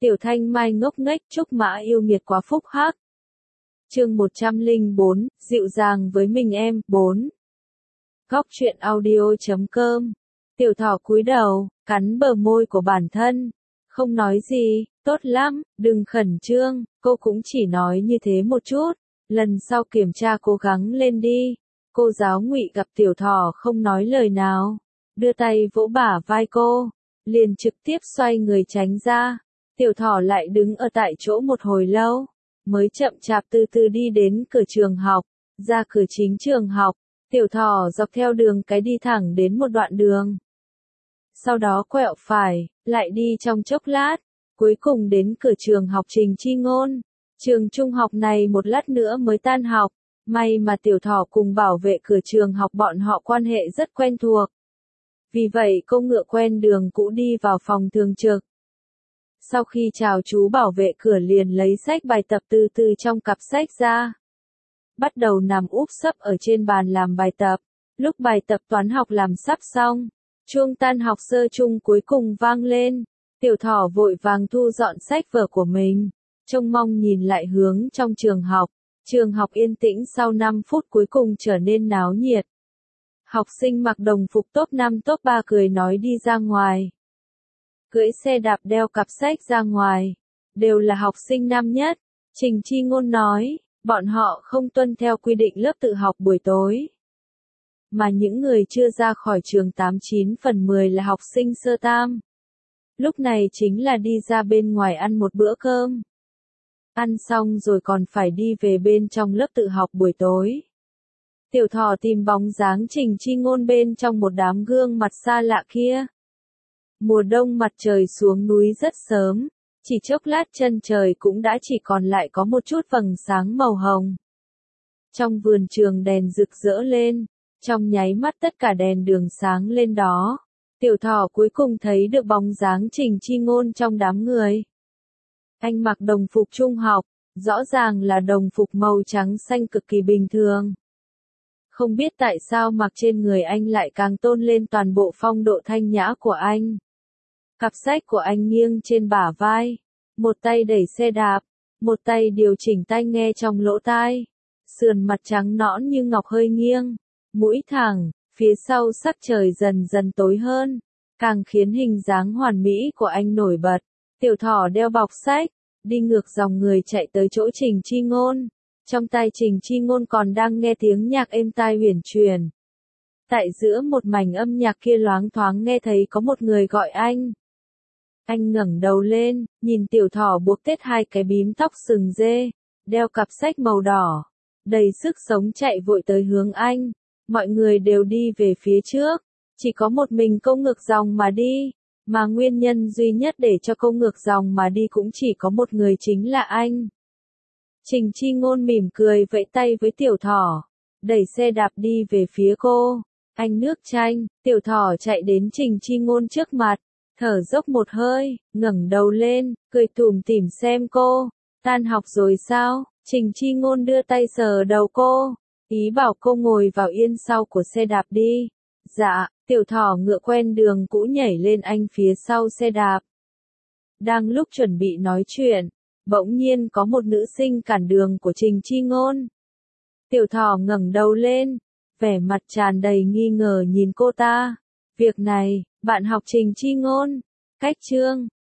Tiểu Thanh Mai ngốc nghếch, Trúc Mã yêu nghiệt quá phúc hắc. Chương 104, dịu dàng với mình em, 4. Góc truyện audio.com. Tiểu Thỏ cúi đầu, cắn bờ môi của bản thân. Không nói gì, tốt lắm, đừng khẩn trương, cô cũng chỉ nói như thế một chút. Lần sau kiểm tra cố gắng lên đi. Cô giáo Ngụy gặp Tiểu Thỏ không nói lời nào. Đưa tay vỗ bả vai cô. Liền trực tiếp xoay người tránh ra. Tiểu Thỏ lại đứng ở tại chỗ một hồi lâu. Mới chậm chạp từ từ đi đến cửa trường học. Ra cửa chính trường học. Tiểu Thỏ dọc theo đường cái đi thẳng đến một đoạn đường. Sau đó quẹo phải, lại đi trong chốc lát. Cuối cùng đến cửa trường học Trình Chi Ngôn. Trường trung học này một lát nữa mới tan học. May mà Tiểu Thỏ cùng bảo vệ cửa trường học bọn họ quan hệ rất quen thuộc. Vì vậy cô ngựa quen đường cũ đi vào phòng thường trực. Sau khi chào chú bảo vệ cửa liền lấy sách bài tập từ từ trong cặp sách ra. Bắt đầu nằm úp sấp ở trên bàn làm bài tập. Lúc bài tập toán học làm sắp xong, chuông tan học sơ chung cuối cùng vang lên. Tiểu Thỏ vội vàng thu dọn sách vở của mình, trông mong nhìn lại hướng trong trường học. Trường học yên tĩnh sau 5 phút cuối cùng trở nên náo nhiệt. Học sinh mặc đồng phục top 5 top 3 cười nói đi ra ngoài. Cưỡi xe đạp đeo cặp sách ra ngoài. Đều là học sinh năm nhất. Trình Chi Ngôn nói, bọn họ không tuân theo quy định lớp tự học buổi tối. Mà những người chưa ra khỏi trường 89/10 là học sinh sơ tam. Lúc này chính là đi ra bên ngoài ăn một bữa cơm. Ăn xong rồi còn phải đi về bên trong lớp tự học buổi tối. Tiểu Thỏ tìm bóng dáng Trình Chi Ngôn bên trong một đám gương mặt xa lạ kia. Mùa đông mặt trời xuống núi rất sớm, chỉ chốc lát chân trời cũng đã chỉ còn lại có một chút vầng sáng màu hồng. Trong vườn trường đèn rực rỡ lên, trong nháy mắt tất cả đèn đường sáng lên đó. Tiểu Thỏ cuối cùng thấy được bóng dáng Trình Chi Ngôn trong đám người. Anh mặc đồng phục trung học, rõ ràng là đồng phục màu trắng xanh cực kỳ bình thường. Không biết tại sao mặc trên người anh lại càng tôn lên toàn bộ phong độ thanh nhã của anh. Cặp sách của anh nghiêng trên bả vai, một tay đẩy xe đạp, một tay điều chỉnh tai nghe trong lỗ tai. Sườn mặt trắng nõn như ngọc hơi nghiêng, mũi thẳng, phía sau sắc trời dần dần tối hơn, càng khiến hình dáng hoàn mỹ của anh nổi bật. Tiểu Thỏ đeo bọc sách, đi ngược dòng người chạy tới chỗ Trình Chi Ngôn. Trong tai Trình Chi Ngôn còn đang nghe tiếng nhạc êm tai huyền truyền. Tại giữa một mảnh âm nhạc kia loáng thoáng nghe thấy có một người gọi anh. Anh ngẩng đầu lên, nhìn Tiểu Thỏ buộc tết hai cái bím tóc sừng dê, đeo cặp sách màu đỏ, đầy sức sống chạy vội tới hướng anh. Mọi người đều đi về phía trước, chỉ có một mình cô ngược dòng mà đi, mà nguyên nhân duy nhất để cho cô ngược dòng mà đi cũng chỉ có một người, chính là anh. Trình Chi Ngôn mỉm cười vẫy tay với Tiểu Thỏ, đẩy xe đạp đi về phía cô. Anh nước chanh. Tiểu Thỏ chạy đến Trình Chi Ngôn trước mặt, thở dốc một hơi, ngẩng đầu lên, cười tủm tỉm xem cô. Tan học rồi sao? Trình Chi Ngôn đưa tay sờ đầu cô, ý bảo cô ngồi vào yên sau của xe đạp đi. Dạ. Tiểu Thỏ ngựa quen đường cũ nhảy lên anh phía sau xe đạp. Đang lúc chuẩn bị nói chuyện, bỗng nhiên có một nữ sinh cản đường của Trình Chi Ngôn. Tiểu Thỏ ngẩng đầu lên, vẻ mặt tràn đầy nghi ngờ nhìn cô ta. Việc này, bạn học Trình Chi Ngôn, cách chương.